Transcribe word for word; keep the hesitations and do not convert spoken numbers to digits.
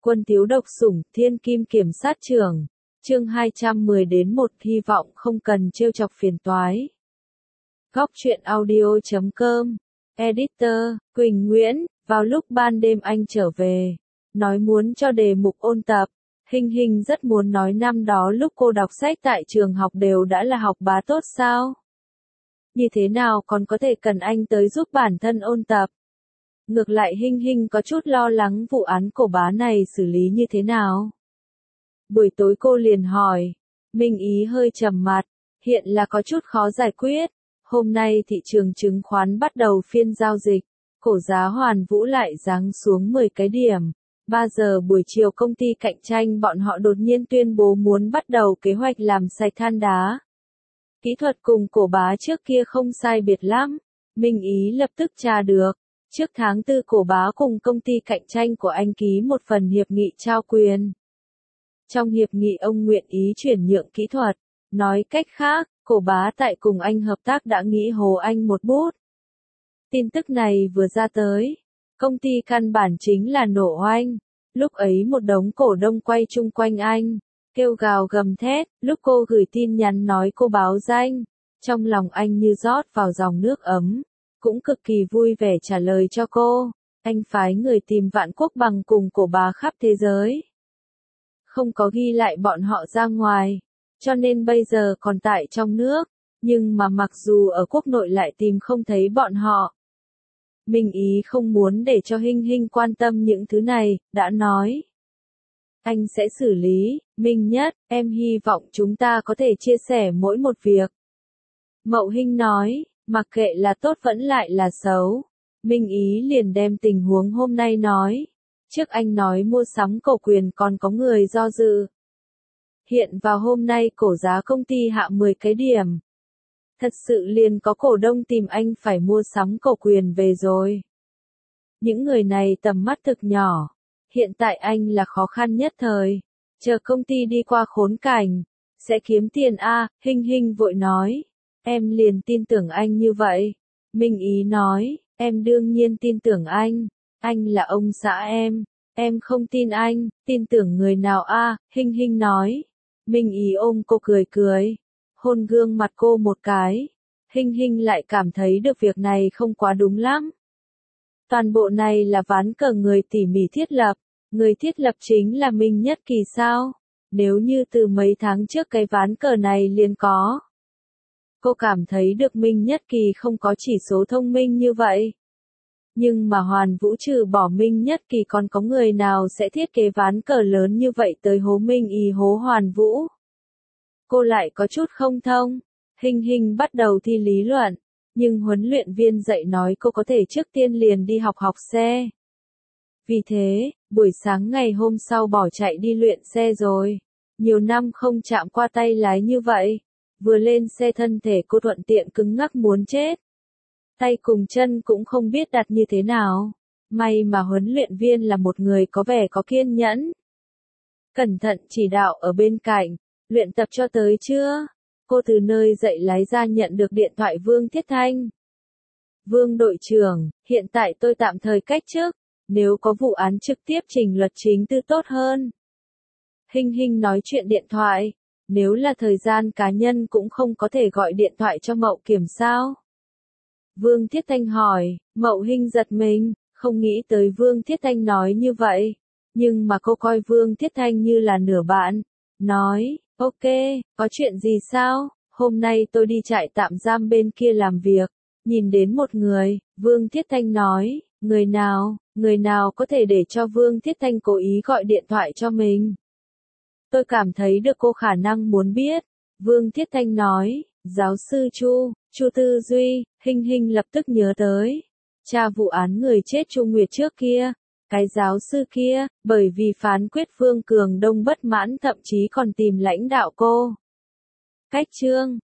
Quân thiếu độc sủng, thiên kim kiểm sát trưởng. Chương hai trăm mười đến một hy vọng không cần trêu chọc phiền toái. Góc truyện audio chấm com. Editor, Quỳnh Nguyễn, vào lúc ban đêm anh trở về. Nói muốn cho đề mục ôn tập. Hình hình rất muốn nói năm đó lúc cô đọc sách tại trường học đều đã là học bá tốt sao? Như thế nào còn có thể cần anh tới giúp bản thân ôn tập? Ngược lại Hinh Hinh có chút lo lắng vụ án cổ bá này xử lý như thế nào. Buổi tối cô liền hỏi, Minh Ý hơi trầm mặt, hiện là có chút khó giải quyết. Hôm nay thị trường chứng khoán bắt đầu phiên giao dịch, cổ giá Hoàn Vũ lại giáng xuống mười cái điểm. ba giờ buổi chiều công ty cạnh tranh bọn họ đột nhiên tuyên bố muốn bắt đầu kế hoạch làm sạch than đá. Kỹ thuật cùng cổ bá trước kia không sai biệt lắm, Minh Ý lập tức tra được. Trước tháng tư cổ bá cùng công ty cạnh tranh của anh ký một phần hiệp nghị trao quyền. Trong hiệp nghị ông nguyện ý chuyển nhượng kỹ thuật, nói cách khác, cổ bá tại cùng anh hợp tác đã nghĩ hồ anh một bút. Tin tức này vừa ra tới, công ty căn bản chính là nổ oanh, lúc ấy một đống cổ đông quay chung quanh anh, kêu gào gầm thét, lúc cô gửi tin nhắn nói cô báo danh, trong lòng anh như rót vào dòng nước ấm. Cũng cực kỳ vui vẻ trả lời cho cô, anh phái người tìm Vạn Quốc Bằng cùng cổ bá khắp thế giới. Không có ghi lại bọn họ ra ngoài, cho nên bây giờ còn tại trong nước, nhưng mà mặc dù ở quốc nội lại tìm không thấy bọn họ. Minh Ý không muốn để cho Hinh Hinh quan tâm những thứ này, đã nói. Anh sẽ xử lý, Minh Nhất, em hy vọng chúng ta có thể chia sẻ mỗi một việc. Mậu Hinh nói. Mặc kệ là tốt vẫn lại là xấu. Minh Ý liền đem tình huống hôm nay nói. Trước anh nói mua sắm cổ quyền còn có người do dự. Hiện vào hôm nay cổ giá công ty hạ mười cái điểm. Thật sự liền có cổ đông tìm anh phải mua sắm cổ quyền về rồi. Những người này tầm mắt thực nhỏ. Hiện tại anh là khó khăn nhất thời. Chờ công ty đi qua khốn cảnh. Sẽ kiếm tiền a. Hinh Hinh vội nói. Em liền tin tưởng anh như vậy. Minh Ý nói, em đương nhiên tin tưởng anh. Anh là ông xã em. Em không tin anh, tin tưởng người nào a? À, Hinh Hinh nói. Minh Ý ôm cô cười cười. Hôn gương mặt cô một cái. Hinh Hinh lại cảm thấy được việc này không quá đúng lắm. Toàn bộ này là ván cờ người tỉ mỉ thiết lập. Người thiết lập chính là Minh Nhất Kỳ sao? Nếu như từ mấy tháng trước cái ván cờ này liền có. Cô cảm thấy được Minh Nhất Kỳ không có chỉ số thông minh như vậy. Nhưng mà Hoàn Vũ trừ bỏ Minh Nhất Kỳ còn có người nào sẽ thiết kế ván cờ lớn như vậy tới hố Minh Ý hố Hoàn Vũ. Cô lại có chút không thông. Hinh Hinh bắt đầu thi lý luận. Nhưng huấn luyện viên dạy nói cô có thể trước tiên liền đi học học xe. Vì thế, buổi sáng ngày hôm sau bỏ chạy đi luyện xe rồi. Nhiều năm không chạm qua tay lái như vậy. Vừa lên xe thân thể cô thuận tiện cứng ngắc muốn chết. Tay cùng chân cũng không biết đặt như thế nào. May mà huấn luyện viên là một người có vẻ có kiên nhẫn. Cẩn thận chỉ đạo ở bên cạnh. Luyện tập cho tới chưa? Cô từ nơi dạy lái ra nhận được điện thoại Vương Thiết Thanh. Vương đội trưởng, hiện tại tôi tạm thời cách chức. Nếu có vụ án trực tiếp trình luật chính tư tốt hơn. Hinh Hinh nói chuyện điện thoại. Nếu là thời gian cá nhân cũng không có thể gọi điện thoại cho Mậu Kiểm sao? Vương Thiết Thanh hỏi, Mậu Hinh giật mình, không nghĩ tới Vương Thiết Thanh nói như vậy. Nhưng mà cô coi Vương Thiết Thanh như là nửa bạn. Nói, ok, có chuyện gì sao? Hôm nay tôi đi trại tạm giam bên kia làm việc. Nhìn đến một người, Vương Thiết Thanh nói, người nào, người nào có thể để cho Vương Thiết Thanh cố ý gọi điện thoại cho mình? Tôi cảm thấy được cô khả năng muốn biết. Vương Thiết Thanh nói, giáo sư Chu, Chu Tư Duy. Hinh Hinh lập tức nhớ tới. Cha vụ án người chết Chu Nguyệt trước kia. Cái giáo sư kia, bởi vì phán quyết Vương Cường Đông bất mãn thậm chí còn tìm lãnh đạo cô. Cách chương,